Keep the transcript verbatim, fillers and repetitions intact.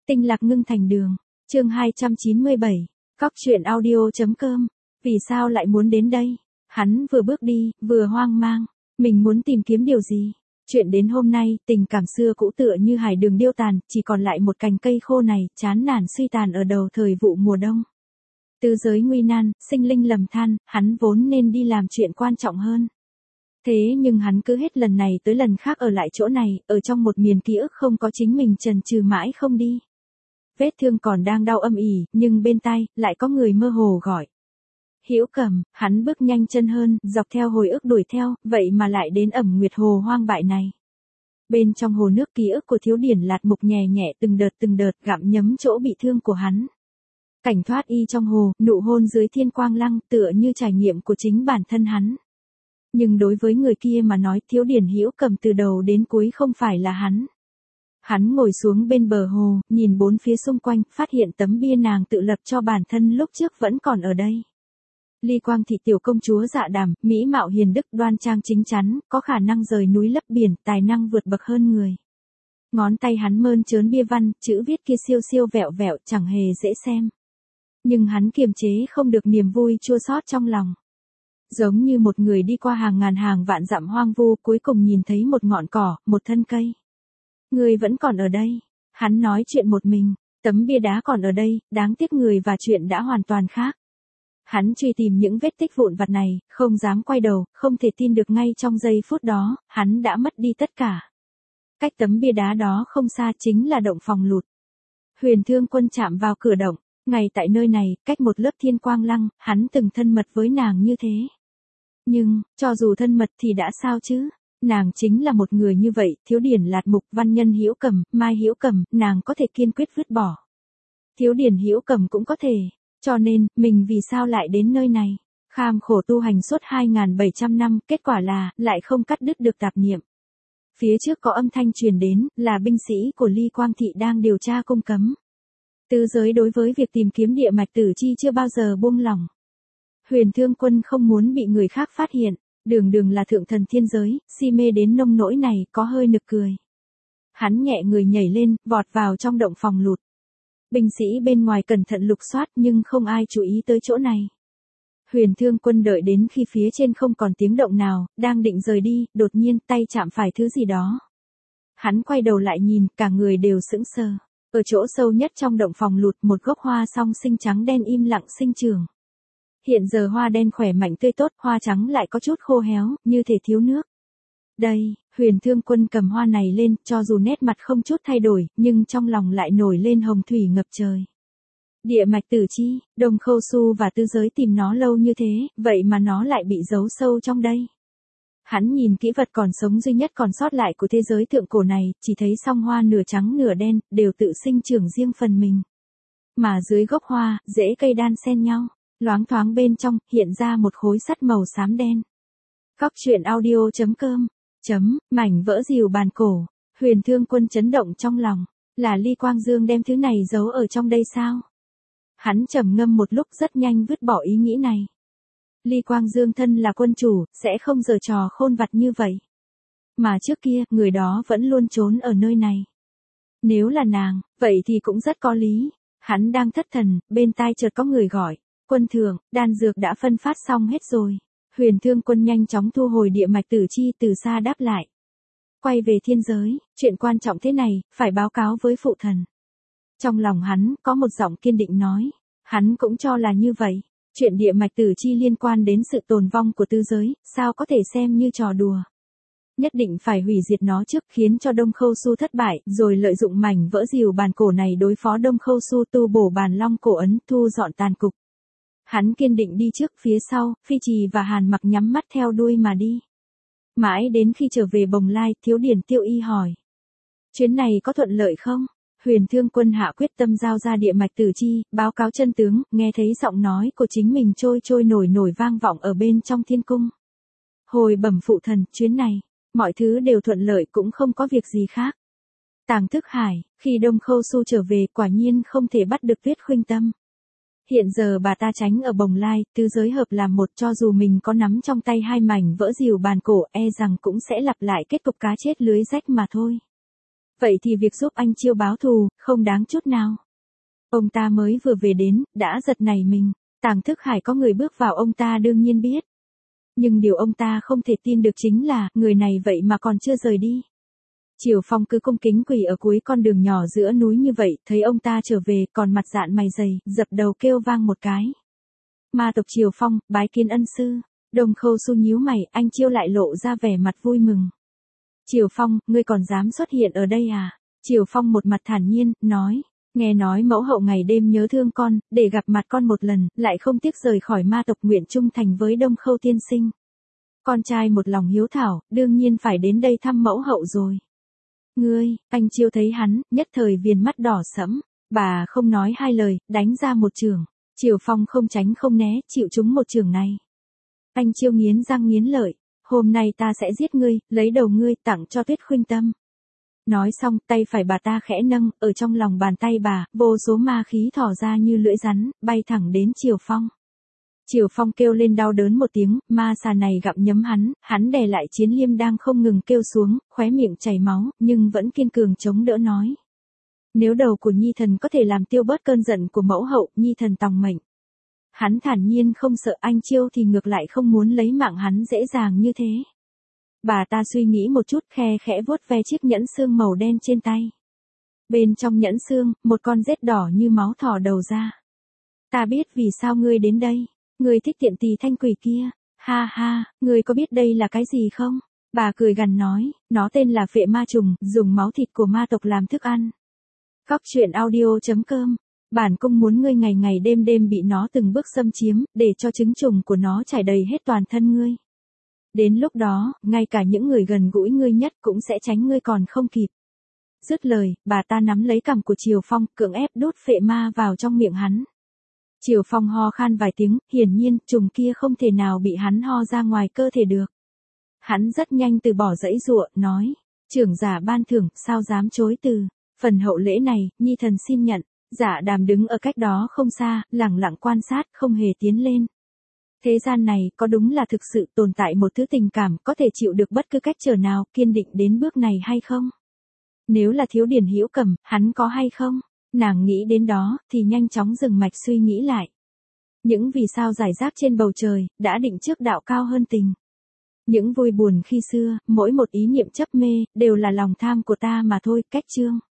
Tinh lạc ngưng thành đường, chương hai trăm chín mươi bảy, Cóc truyện audio.com, vì sao lại muốn đến đây? Hắn vừa bước đi, vừa hoang mang, mình muốn tìm kiếm điều gì? Chuyện đến hôm nay, tình cảm xưa cũ tựa như hải đường điêu tàn, chỉ còn lại một cành cây khô này, chán nản suy tàn ở đầu thời vụ mùa đông. Tư giới nguy nan, sinh linh lầm than, hắn vốn nên đi làm chuyện quan trọng hơn. Thế nhưng hắn cứ hết lần này tới lần khác ở lại chỗ này, ở trong một miền ký ức không có chính mình chần chừ mãi không đi. Vết thương còn đang đau âm ỉ, nhưng bên tai, lại có người mơ hồ gọi. Hữu Cầm, hắn bước nhanh chân hơn, dọc theo hồi ức đuổi theo, vậy mà lại đến ẩm nguyệt hồ hoang bại này. Bên trong hồ nước ký ức của Thiếu Điển Lạt Mục nhẹ nhẹ từng đợt từng đợt gặm nhấm chỗ bị thương của hắn. Cảnh thoát y trong hồ, nụ hôn dưới thiên quang lăng tựa như trải nghiệm của chính bản thân hắn. Nhưng đối với người kia mà nói Thiếu Điển Hữu Cầm từ đầu đến cuối không phải là hắn. Hắn ngồi xuống bên bờ hồ, nhìn bốn phía xung quanh, phát hiện tấm bia nàng tự lập cho bản thân lúc trước vẫn còn ở đây. Ly Quang Thị tiểu công chúa dạ đàm, mỹ mạo hiền đức đoan trang chính chắn, có khả năng rời núi lấp biển, tài năng vượt bậc hơn người. Ngón tay hắn mơn trớn bia văn, chữ viết kia siêu siêu vẹo vẹo, chẳng hề dễ xem. Nhưng hắn kiềm chế không được niềm vui chua xót trong lòng. Giống như một người đi qua hàng ngàn hàng vạn dặm hoang vu, cuối cùng nhìn thấy một ngọn cỏ, một thân cây. Người vẫn còn ở đây. Hắn nói chuyện một mình, tấm bia đá còn ở đây, đáng tiếc người và chuyện đã hoàn toàn khác. Hắn truy tìm những vết tích vụn vặt này, không dám quay đầu, không thể tin được ngay trong giây phút đó, hắn đã mất đi tất cả. Cách tấm bia đá đó không xa chính là động phòng lụt. Huyền Thương Quân chạm vào cửa động, ngay tại nơi này, cách một lớp thiên quang lăng, hắn từng thân mật với nàng như thế. Nhưng, cho dù thân mật thì đã sao chứ? Nàng chính là một người như vậy, Thiếu Điển Lạt Mục, văn nhân Hữu Cầm, Mai Hữu Cầm, nàng có thể kiên quyết vứt bỏ. Thiếu Điển Hữu Cầm cũng có thể, cho nên, mình vì sao lại đến nơi này? Kham khổ tu hành suốt hai nghìn bảy trăm năm, kết quả là, lại không cắt đứt được tạp niệm. Phía trước có âm thanh truyền đến, là binh sĩ của Ly Quang Thị đang điều tra cung cấm. Tứ giới đối với việc tìm kiếm địa mạch tử chi chưa bao giờ buông lỏng. Huyền Thương Quân không muốn bị người khác phát hiện. Đường đường là thượng thần thiên giới, si mê đến nông nỗi này, có hơi nực cười. Hắn nhẹ người nhảy lên, vọt vào trong động phòng lụt. Binh sĩ bên ngoài cẩn thận lục soát nhưng không ai chú ý tới chỗ này. Huyền Thương Quân đợi đến khi phía trên không còn tiếng động nào, đang định rời đi, đột nhiên tay chạm phải thứ gì đó. Hắn quay đầu lại nhìn, cả người đều sững sờ. Ở chỗ sâu nhất trong động phòng lụt, một gốc hoa song sinh trắng đen im lặng sinh trưởng. Hiện giờ hoa đen khỏe mạnh tươi tốt, hoa trắng lại có chút khô héo, như thể thiếu nước. Đây, Huyền Thương Quân cầm hoa này lên, cho dù nét mặt không chút thay đổi, nhưng trong lòng lại nổi lên hồng thủy ngập trời. Địa mạch tử chi, Đông Khâu Su và Tư giới tìm nó lâu như thế, vậy mà nó lại bị giấu sâu trong đây. Hắn nhìn kỹ vật còn sống duy nhất còn sót lại của thế giới thượng cổ này, chỉ thấy song hoa nửa trắng nửa đen, đều tự sinh trưởng riêng phần mình. Mà dưới gốc hoa, rễ cây đan xen nhau. Loáng thoáng bên trong, hiện ra một khối sắt màu xám đen. Cóc truyện audio.com, chấm, mảnh vỡ rìu bàn cổ, Huyền Thương Quân chấn động trong lòng, là Ly Quang Dương đem thứ này giấu ở trong đây sao? Hắn trầm ngâm một lúc rất nhanh vứt bỏ ý nghĩ này. Ly Quang Dương thân là quân chủ, sẽ không giở trò khôn vặt như vậy. Mà trước kia, người đó vẫn luôn trốn ở nơi này. Nếu là nàng, vậy thì cũng rất có lý. Hắn đang thất thần, bên tai chợt có người gọi. Quân thượng, đan dược đã phân phát xong hết rồi. Huyền Thương Quân nhanh chóng thu hồi địa mạch tử chi từ xa đáp lại. Quay về thiên giới, chuyện quan trọng thế này, phải báo cáo với phụ thần. Trong lòng hắn, có một giọng kiên định nói. Hắn cũng cho là như vậy. Chuyện địa mạch tử chi liên quan đến sự tồn vong của tư giới, sao có thể xem như trò đùa. Nhất định phải hủy diệt nó trước, khiến cho Đông Khâu Su thất bại, rồi lợi dụng mảnh vỡ rìu bàn cổ này đối phó Đông Khâu Su tu bổ bàn long cổ ấn, thu dọn tàn cục. Hắn kiên định đi trước, phía sau, Phi Trì và Hàn Mặc nhắm mắt theo đuôi mà đi. Mãi đến khi trở về Bồng Lai, Thiếu Điển Tiêu Y hỏi. Chuyến này có thuận lợi không? Huyền Thương Quân hạ quyết tâm giao ra địa mạch tử chi, báo cáo chân tướng, nghe thấy giọng nói của chính mình trôi trôi nổi nổi vang vọng ở bên trong thiên cung. Hồi bẩm phụ thần, chuyến này, mọi thứ đều thuận lợi cũng không có việc gì khác. Tàng Thức Hải, khi Đông Khâu Su trở về quả nhiên không thể bắt được Tuyết Khuynh Tâm. Hiện giờ bà ta tránh ở Bồng Lai, tứ giới hợp làm một, cho dù mình có nắm trong tay hai mảnh vỡ rìu bàn cổ, e rằng cũng sẽ lặp lại kết cục cá chết lưới rách mà thôi. Vậy thì việc giúp anh Chiêu báo thù, không đáng chút nào. Ông ta mới vừa về đến, đã giật nảy mình. Tàng Thức Hải có người bước vào ông ta đương nhiên biết. Nhưng điều ông ta không thể tin được chính là, người này vậy mà còn chưa rời đi. Triều Phong cứ cung kính quỳ ở cuối con đường nhỏ giữa núi như vậy, thấy ông ta trở về, còn mặt dạn mày dày, dập đầu kêu vang một cái. Ma tộc Triều Phong, bái kiến ân sư. Đồng Khâu Su nhíu mày, anh Chiêu lại lộ ra vẻ mặt vui mừng. Triều Phong, ngươi còn dám xuất hiện ở đây à? Triều Phong một mặt thản nhiên, nói. Nghe nói mẫu hậu ngày đêm nhớ thương con, để gặp mặt con một lần, lại không tiếc rời khỏi ma tộc nguyện trung thành với Đông Khâu tiên sinh. Con trai một lòng hiếu thảo, đương nhiên phải đến đây thăm mẫu hậu rồi. Ngươi, anh Chiêu thấy hắn, nhất thời viền mắt đỏ sẫm, bà không nói hai lời, đánh ra một chưởng. Triều Phong không tránh không né, chịu trúng một chưởng này. Anh Chiêu nghiến răng nghiến lợi, hôm nay ta sẽ giết ngươi, lấy đầu ngươi tặng cho Tuyết Khuynh Tâm. Nói xong, tay phải bà ta khẽ nâng, ở trong lòng bàn tay bà, vô số ma khí thỏ ra như lưỡi rắn, bay thẳng đến Triều Phong. Triều Phong kêu lên đau đớn một tiếng, ma xà này gặm nhấm hắn, hắn đè lại chiến liêm đang không ngừng kêu xuống, khóe miệng chảy máu, nhưng vẫn kiên cường chống đỡ nói. Nếu đầu của Nhi thần có thể làm tiêu bớt cơn giận của mẫu hậu, Nhi thần tòng mệnh. Hắn thản nhiên không sợ anh Chiêu thì ngược lại không muốn lấy mạng hắn dễ dàng như thế. Bà ta suy nghĩ một chút, khe khẽ vuốt ve chiếc nhẫn xương màu đen trên tay. Bên trong nhẫn xương, một con rết đỏ như máu thò đầu ra. Ta biết vì sao ngươi đến đây. Ngươi thích tiện tỳ thanh quỷ kia. Ha ha, ngươi có biết đây là cái gì không? Bà cười gằn nói, nó tên là phệ ma trùng, dùng máu thịt của ma tộc làm thức ăn. Góc truyện audio chấm com. Bản cung muốn ngươi ngày ngày đêm đêm bị nó từng bước xâm chiếm, để cho trứng trùng của nó trải đầy hết toàn thân ngươi. Đến lúc đó, ngay cả những người gần gũi ngươi nhất cũng sẽ tránh ngươi còn không kịp. Dứt lời, bà ta nắm lấy cằm của Triều Phong, cưỡng ép đút phệ ma vào trong miệng hắn. Triều Phong ho khan vài tiếng, hiển nhiên, trùng kia không thể nào bị hắn ho ra ngoài cơ thể được. Hắn rất nhanh từ bỏ dãy giụa, nói, trưởng giả ban thưởng, sao dám chối từ, phần hậu lễ này, Nhi thần xin nhận. Dạ Đàm đứng ở cách đó không xa, lẳng lặng quan sát, không hề tiến lên. Thế gian này, có đúng là thực sự tồn tại một thứ tình cảm có thể chịu được bất cứ cách trở nào, kiên định đến bước này hay không? Nếu là Thiếu Điển Hữu Cầm, hắn có hay không? Nàng nghĩ đến đó, thì nhanh chóng dừng mạch suy nghĩ lại. Những vì sao rải rác trên bầu trời, đã định trước đạo cao hơn tình. Những vui buồn khi xưa, mỗi một ý niệm chấp mê, đều là lòng tham của ta mà thôi, cách chương.